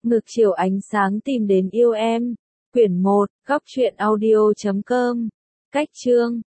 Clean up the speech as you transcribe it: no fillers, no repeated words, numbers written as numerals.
Ngược chiều ánh sáng tìm đến yêu em. Quyển 1, góc truyện audio.com. Cách chương